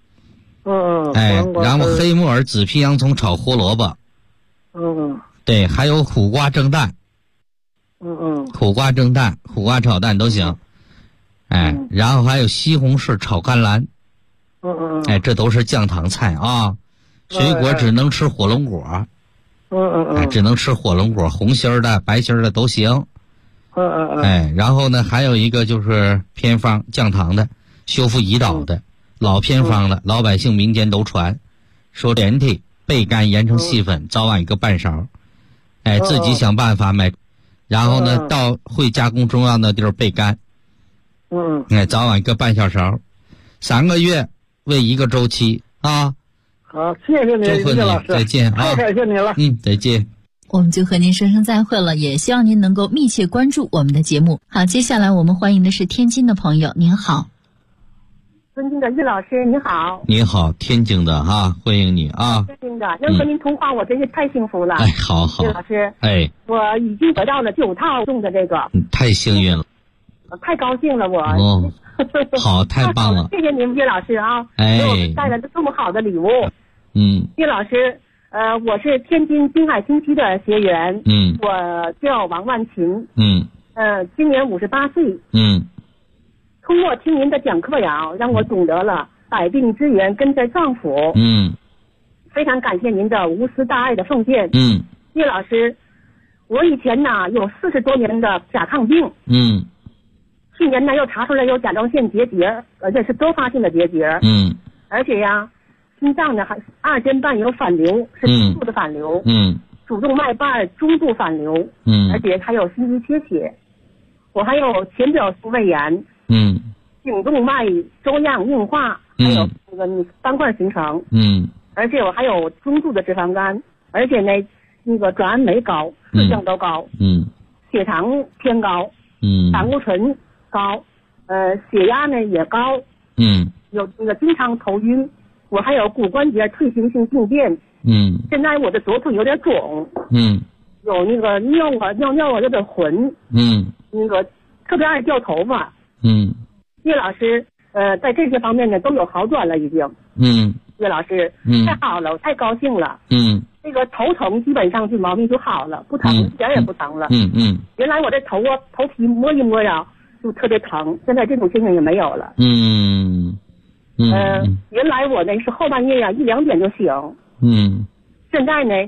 然后黑木耳、紫皮洋葱炒胡萝卜。对，还有苦瓜蒸蛋。苦瓜蒸蛋、苦瓜炒蛋都行。然后还有西红柿炒甘蓝。这都是降糖菜啊。水果只能吃火龙果。只能吃火龙果，红心儿的、白心儿的都行。然后呢，还有一个就是偏方，降糖的，修复胰岛的，老偏方了，老百姓民间都传，说连体焙干研成细粉，早晚各半勺。自己想办法买，然后呢，到会加工中药的地儿焙干。早晚各半小勺，3个月为1个周期啊。 好，谢谢您， 祝贺你， 老师， 再见啊！ 太感谢您了。 再见。 我们就和您说声再会了，也希望您能够密切关注我们的节目。好，接下来我们欢迎的是天津的朋友，您好。 尊敬的岳老师，你好。 你好，天津的哈，欢迎你啊。 天津的，能和您通话，我真是太幸福了。 好好。 岳老师，我已经得到了9套中的这个。 太幸运了。 太高兴了，我。 好，太棒了。 谢谢您，岳老师啊，给我们带来的这么好的礼物。岳老师。我是天津滨海新区的学员。我叫王万琴。今年58岁。通过听您的讲课呀，让我懂得了百病之源根在脏腑。非常感谢您的无私大爱的奉献。岳老师，我以前呢有40多年的甲亢病。去年呢又查出来有甲状腺结节，而且是多发性的结节。而且呀。心脏呢还2间瓣有反流，是轻度的反流。主动脉瓣中度反流。而且还有心肌缺血。我还有浅表性胃炎。颈动脉粥样硬化，还有那个斑块形成。而且我还有中度的脂肪肝，而且呢那个转氨酶高，4项都高。血糖偏高。胆固醇高。血压呢也高。有那个经常头晕。我还有骨关节退行性病变。现在我的左腿有点肿。有那个尿有点浑。那个特别爱掉头发。岳老师，在这些方面呢都有好转了已经。岳老师，太好了，我太高兴了。那个头疼基本上这毛病就好了，不疼，一点也不疼了。原来我这头皮摸一摸呀就特别疼，现在这种情形也没有了。原来我呢是后半夜呀1、2点就醒。现在呢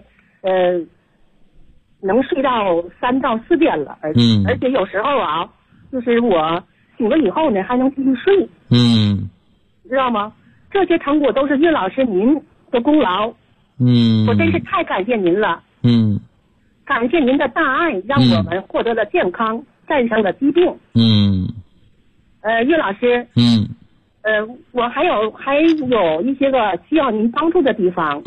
能睡到3到4点了，而且有时候啊，就是我醒了以后呢还能继续睡。知道吗？这些成果都是岳老师您的功劳。我真是太感谢您了。感谢您的大爱，让我们获得了健康，战胜了疾病。岳老师。我还有一些个需要您帮助的地方。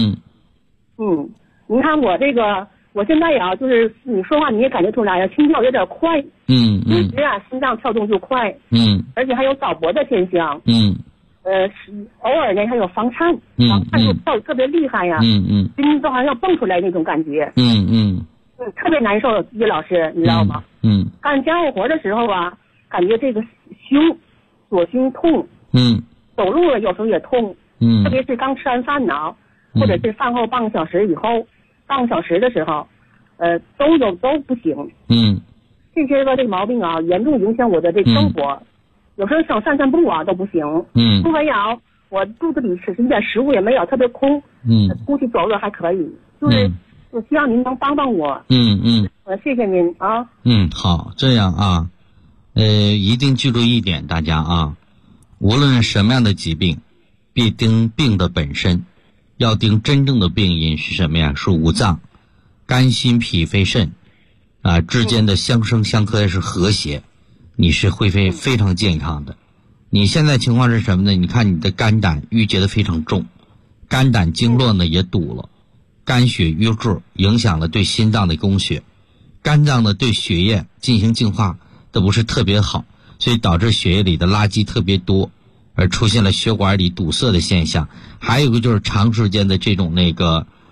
您看我这个，我现在呀，就是你说话你也感觉出来呀，心跳有点快。一直啊，心脏跳动就快。而且还有早搏的现象。偶尔呢还有房颤，就跳得特别厉害呀。心都好像要蹦出来那种感觉。特别难受，岳老师，你知道吗？干家务活的时候啊，感觉这个左胸痛。走路了有时候也痛。特别是刚吃完饭呢，或者是饭后半个小时以后，半个小时的时候，都不行。这些个这个毛病啊，严重影响我的这生活。有时候想散散步啊都不行。不没有，我肚子里吃一点食物也没有，特别空。出去走走还可以，就是我希望您能帮帮我。谢谢您啊。 好，这样啊，一定记住一点，大家啊，无论什么样的疾病，必盯病的本身，要盯真正的病因是什么呀？是五脏、肝、心、脾、肺、肾之间的相生相克是和谐，你是会非常健康的。你现在情况是什么呢？你看你的肝胆郁结的非常重，肝胆经络呢也堵了，肝血瘀滞影响了对心脏的供血，肝脏呢对血液进行净化都不是特别好，所以导致血液里的垃圾特别多，而出现了血管里堵塞的现象。还有一个就是长时间的这种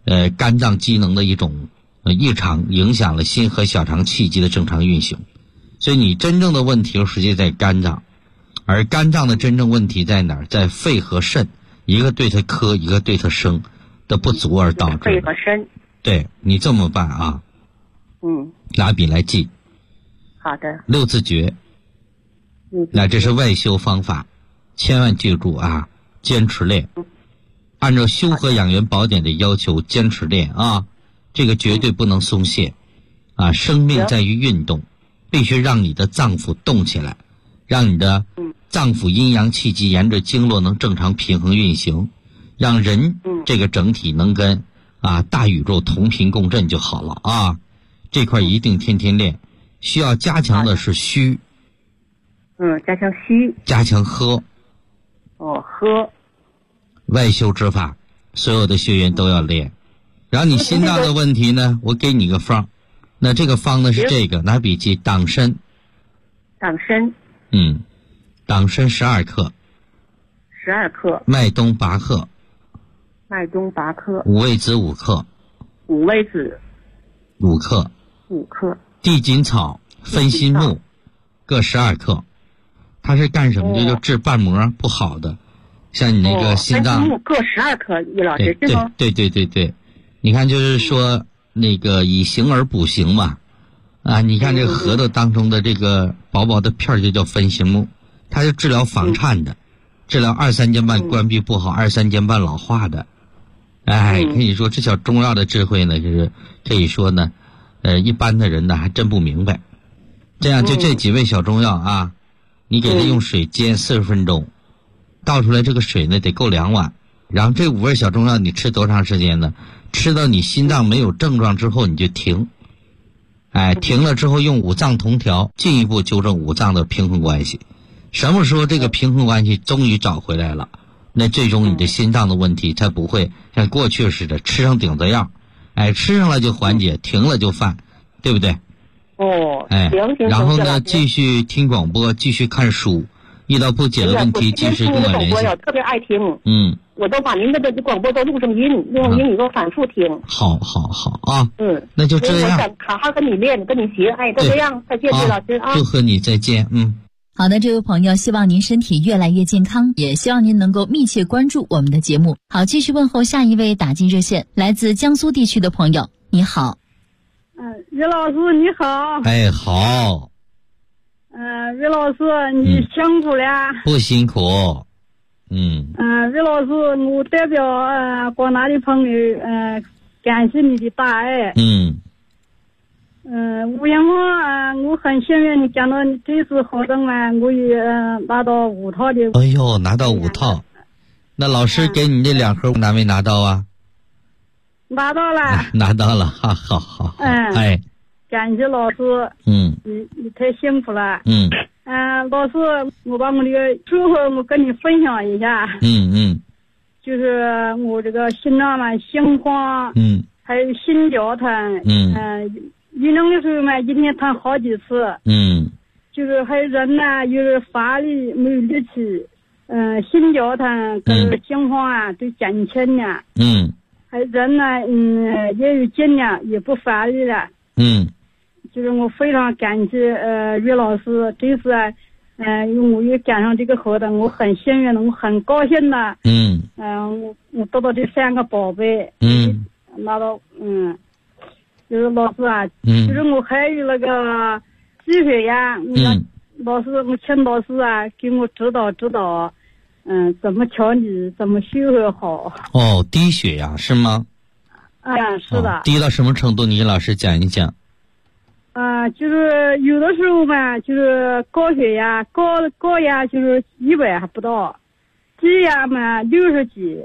肝脏机能的一种异常，影响了心和小肠气机的正常运行。所以你真正的问题实际在肝脏，而肝脏的真正问题在哪儿？在肺和肾，一个对它克，一个对它生的不足而导致。 肺和肾。 对，你这么办啊？拿笔来记。 好的。 6字诀。那这是外修方法，千万记住啊，坚持练。按照修和养元宝典的要求坚持练啊，这个绝对不能松懈啊！生命在于运动，必须让你的脏腑动起来，让你的脏腑阴阳气机沿着经络能正常平衡运行，让人这个整体能跟大宇宙同频共振就好了啊！这块一定天天练。需要加强的是虚。 加强虚。 加强喝。 喝。 外修之法，所有的学员都要练。然后你心脏的问题呢，我给你个方，那这个方呢是这个，拿笔记：党参。 党参。 党参12克。 12克。 麦冬8克。 麦冬8克。 五味子5克。 五味子 5克。 5克。 地锦草、分心木各12克。它是干什么的？就治瓣膜不好的。像你那个心脏各12克，于老师是吗？ 对，你看就是说那个以形而补形嘛，你看这个核桃当中的这个薄薄的片就叫分心木，它是治疗房颤的，治疗2、3间半关闭不好、2、3间半老化的。可以说这小中药的智慧呢，就是可以说呢，一般的人呢还真不明白。这样就这几味小中药啊，你给它用水煎40分钟。倒出来这个水呢得够2碗，然后这5味小中药你吃多长时间呢？吃到你心脏没有症状之后你就停。停了之后用五脏同调，进一步纠正五脏的平衡关系。什么时候这个平衡关系终于找回来了，那最终你的心脏的问题才不会像过去似的吃上顶子药，吃上了就缓解，停了就犯，对不对？然后呢继续听广播，继续看书。遇到不解的问题，及时跟我联系。 我特别爱听，我都把您的这广播都录成音，用英语都反复听。 好啊，那就这样。 我想好好跟你练，跟你学，就这样，再见，李老师啊。 祝贺你，再见， 好的，这位朋友，希望您身体越来越健康，也希望您能够密切关注我们的节目。好，继续问候下一位打进热线，来自江苏地区的朋友，你好。 于老师你好。 好。 于老师你辛苦了。 不辛苦。 于老师，我代表广大的朋友感谢你的大爱。我希望我很幸运，你讲到你这次活动我也拿到5套的。 拿到5套。那老师给你这2盒拿没拿到啊？ 拿到了。 拿到了，好。 感谢老师。你太辛苦了。老师，我把我这个收获我跟你分享一下。就是我这个心脏心慌。还有心绞疼。运动的时候一天疼好几次。就是还有人呢，就是乏力没有力气。心绞疼跟心慌都减轻了。还有人呢，也有劲了，也不乏力了。就是我非常感谢于老师，这次我又赶上这个活动，我很幸运的，我很高兴的。我得到这3个宝贝。拿到就是老师就是我还有那个低血压。老师，我请老师给我指导指导，怎么调理，怎么修复好。 低血压是吗？ 是的。 低到什么程度？你给老师讲一讲。 就是有的时候就是高血压，高压就是100还不到，低压60几。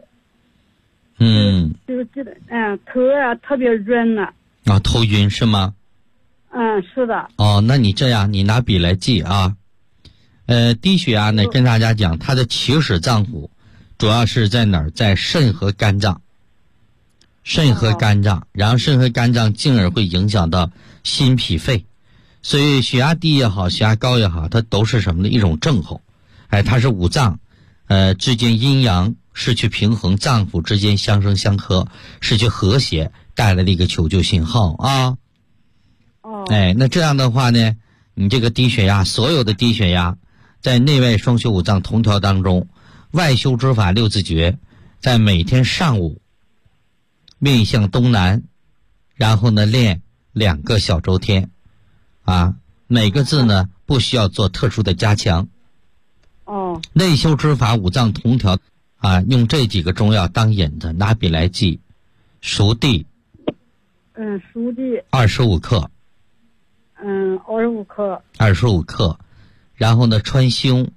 就是这个头特别晕了。 头晕是吗？ 是的。 那你这样，你拿笔来记啊。低血压呢，跟大家讲，它的起始脏腑主要是在哪儿？在肾和肝脏。然后肾和肝脏进而会影响到心脾肺，所以血压低也好，血压高也好，它都是什么的一种症候。它是五脏之间阴阳失去平衡，脏腑之间相生相克，失去和谐，带来了一个求救信号啊。那这样的话呢，你这个低血压，所有的低血压，在内外双修五脏同调当中，外修之法六字诀，在每天上午面向东南，然后呢练2个小周天啊，每个字呢不需要做特殊的加强。内修之法五脏同调啊，用这几个中药当引子，拿笔来记。熟地熟地 25克25克，然后呢川芎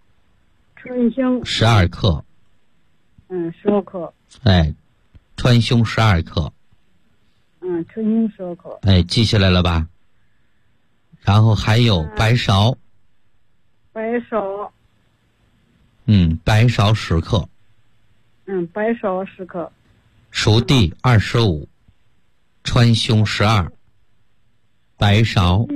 12克 12克川芎12克川芎12克记下来了吧？然后还有白芍白芍 10克白芍10克， 熟地25，川芎12，白芍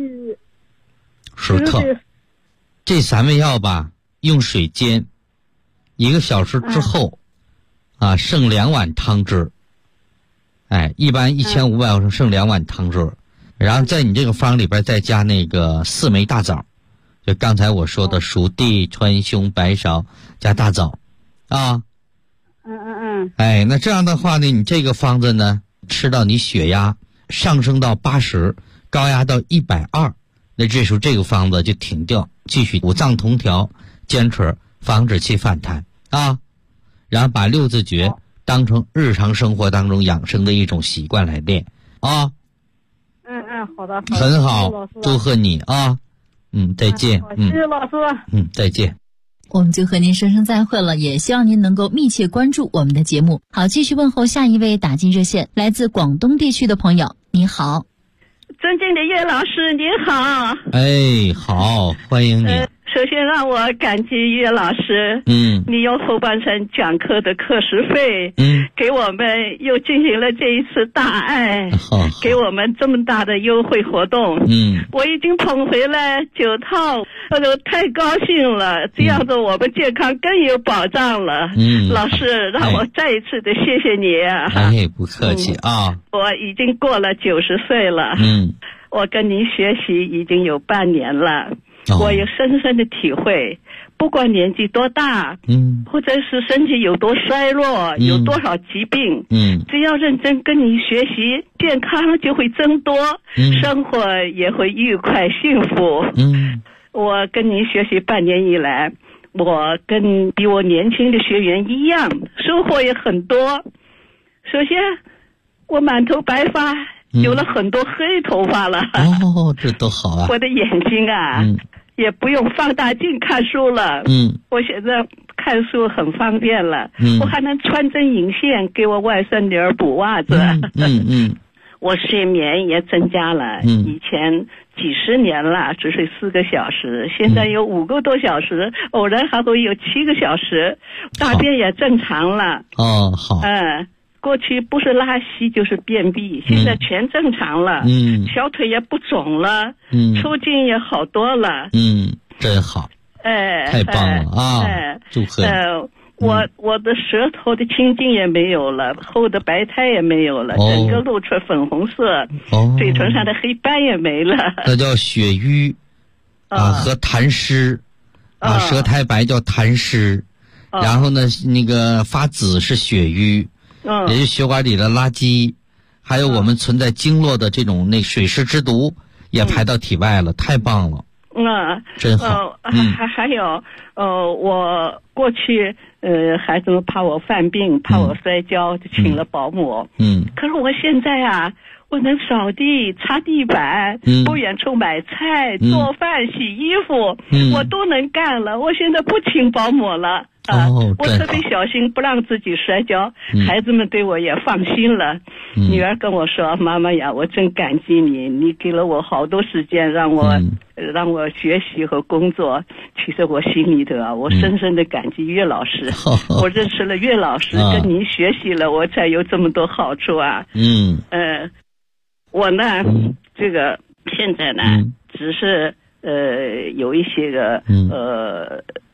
10克。这3味药吧，用水煎1个小时之后剩2碗汤汁。一般1500毫升剩2碗汤汁，然后在你这个方里边再加那个4枚大枣，就刚才我说的熟地、川芎、白芍加大枣啊。那这样的话呢，你这个方子呢，吃到你血压上升到80，高压到120，那这时候这个方子就停掉，继续五脏同调，坚持防止其反弹啊。然后把六字诀当成日常生活当中养生的一种习惯来练啊。 好的， 很好，祝贺你啊。再见。 谢谢老师。 再见。 我们就和您说声再会了，也希望您能够密切关注我们的节目。好，继续问候下一位打进热线，来自广东地区的朋友，你好。 尊敬的岳老师，您好。 好，欢迎你。 首先让我感激岳老师，你用后半程讲课的课时费，给我们又进行了这一次大爱，给我们这么大的优惠活动，我已经捧回了9套，我都太高兴了，这样子我们健康更有保障了。老师，让我再一次的谢谢你。 不客气啊。 我已经过了90岁了，我跟您学习已经有半年了。我有深深的体会，不管年纪多大，或者是身体有多衰弱，有多少疾病，只要认真跟你学习，健康就会增多，生活也会愉快幸福。我跟您学习半年以来，我跟比我年轻的学员一样，收获也很多。首先，我满头白发，有了很多黑头发了。 这多好啊！ 我的眼睛也不用放大镜看书了。我现在看书很方便了。我还能穿针引线给我外甥女儿补袜子。我睡眠也增加了。以前几十年了只睡4个小时，现在有5个多小时，偶然还会有7个小时，大便也正常了。 好。 过去不是拉稀就是便秘，现在全正常了。小腿也不肿了。抽筋也好多了。 真好。太棒了啊！祝贺你。 我的舌头的青筋也没有了，厚的白苔也没有了，整个露出粉红色。嘴唇上的黑斑也没了。 那叫血瘀和痰湿舌苔白叫痰湿，然后呢那个发紫是血瘀。也是血管里的垃圾，还有我们存在经络的这种水湿之毒也排到体外了，太棒了。真好。 还有我过去孩子们怕我犯病，怕我摔跤，就请了保姆。可是我现在我能扫地、擦地板，不远处买菜、做饭、洗衣服，我都能干了。我现在不请保姆了。我特别小心不让自己摔跤，孩子们对我也放心了。女儿跟我说，妈妈呀，我真感激你，你给了我好多时间让我学习和工作。其实我心里头我深深的感激岳老师。我认识了岳老师，跟您学习了，我才有这么多好处啊。我呢这个现在呢只是有一些个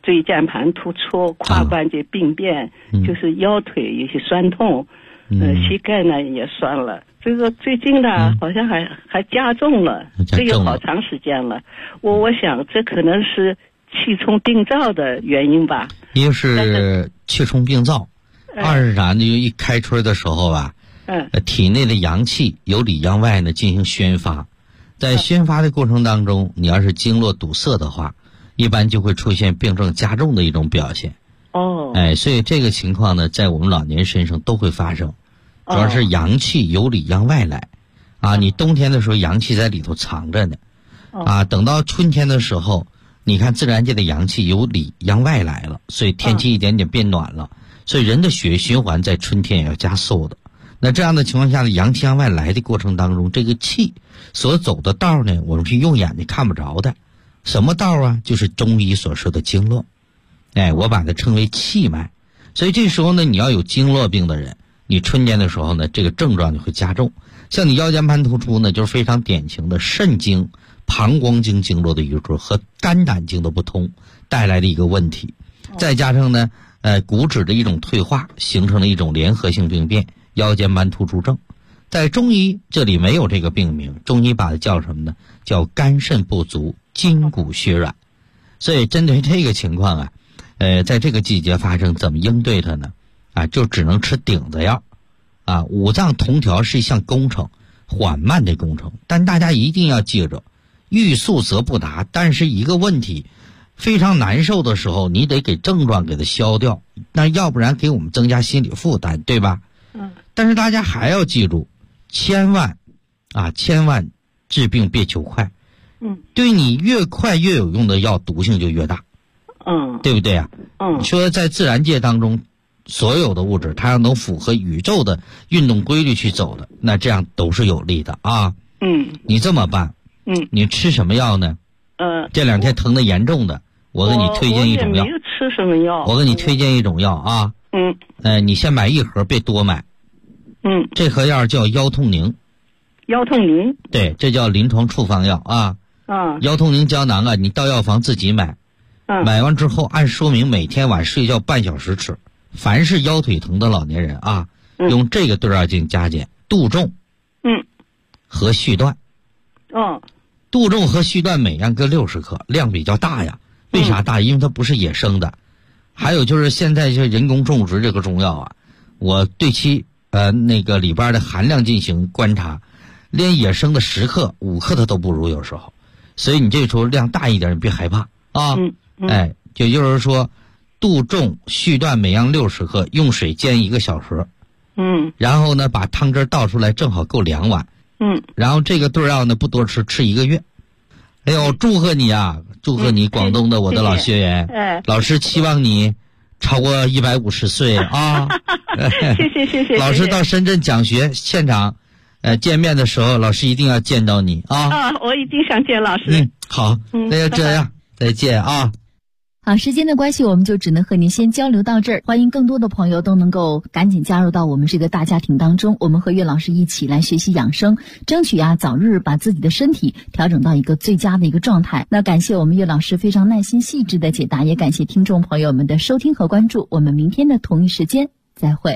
椎间盘突出、胯关节病变，就是腰腿有些酸痛，膝盖呢也酸了。这个最近呢，好像还加重了，这有好长时间了。我想这可能是气冲病灶的原因吧。 一个是气冲病灶，二是啥呢？就一开春的时候吧，体内的阳气由里向外呢进行宣发，在宣发的过程当中，你要是经络堵塞的话，一般就会出现病症加重的一种表现。所以这个情况呢，在我们老年身上都会发生。主要是阳气由里向外来，你冬天的时候阳气在里头藏着呢，等到春天的时候，你看自然界的阳气由里向外来了，所以天气一点点变暖了，所以人的血液循环在春天也要加速的。那这样的情况下呢，阳气向外来的过程当中，这个气所走的道呢，我们是用眼睛看不着的。什么道啊？就是中医所说的经络，我把它称为气脉。所以这时候呢，你要有经络病的人，你春天的时候呢，这个症状就会加重。像你腰间盘突出呢，就是非常典型的肾经、膀胱经经络的瘀滞和肝胆经的不通带来的一个问题。再加上呢，骨质的一种退化，形成了一种联合性病变，腰间盘突出症。在中医这里没有这个病名，中医把它叫什么呢？叫肝肾不足、筋骨血软。所以针对这个情况啊，在这个季节发生，怎么应对它呢？就只能吃顶子药。五脏同调是一项工程，缓慢的工程，但大家一定要记着，欲速则不达。但是一个问题，非常难受的时候，你得给症状给它消掉，那要不然给我们增加心理负担，对吧？但是大家还要记住，千万治病别求快。对你越快越有用的药，毒性就越大。对不对啊？你说在自然界当中，所有的物质它要能符合宇宙的运动规律去走的，那这样都是有利的啊。你这么办，你吃什么药呢？这两天疼得严重的，我给你推荐一种药。 我也没有吃什么药。 我给你推荐一种药啊。你先买一盒，别多买。这盒药叫腰痛宁。 腰痛宁？ 对，这叫临床处方药啊。腰痛宁胶囊啊，你到药房自己买。买完之后按说明每天晚睡觉半小时吃。凡是腰腿疼的老年人啊，用这个对药进行加减，杜仲和续断。杜仲和续断每样各60克，量比较大呀。为啥大？因为它不是野生的。还有就是现在这人工种植这个中药啊，我对其那个里边的含量进行观察，连野生的10克、5克它都不如有时候。所以你这时候量大一点，你别害怕啊。也就是说，杜仲、续断每样60克，用水煎1个小时。然后呢，把汤汁倒出来，正好够2碗。然后这个对药呢，不多吃，吃1个月。哎呦，祝贺你啊！祝贺你，广东的我的老学员。老师期望你超过150岁啊！ 谢谢。 老师到深圳讲学现场，见面的时候，老师一定要见到你啊！ 我一定想见老师。 好，那就这样，再见啊！ 好，时间的关系，我们就只能和您先交流到这儿。欢迎更多的朋友都能够赶紧加入到我们这个大家庭当中，我们和岳老师一起来学习养生，争取早日把自己的身体调整到一个最佳的一个状态。那感谢我们岳老师非常耐心细致的解答，也感谢听众朋友们的收听和关注。我们明天的同一时间再会。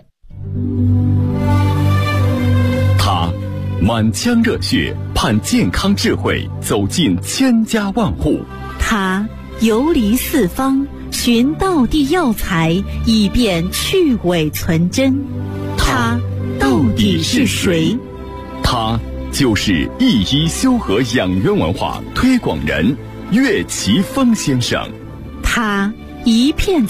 他满腔热血，盼健康智慧走进千家万户。 他游离四方，寻道地药材，以便去伪存真。他到底是谁？ 他就是一医修和养元文化推广人岳奇峰先生。 他一片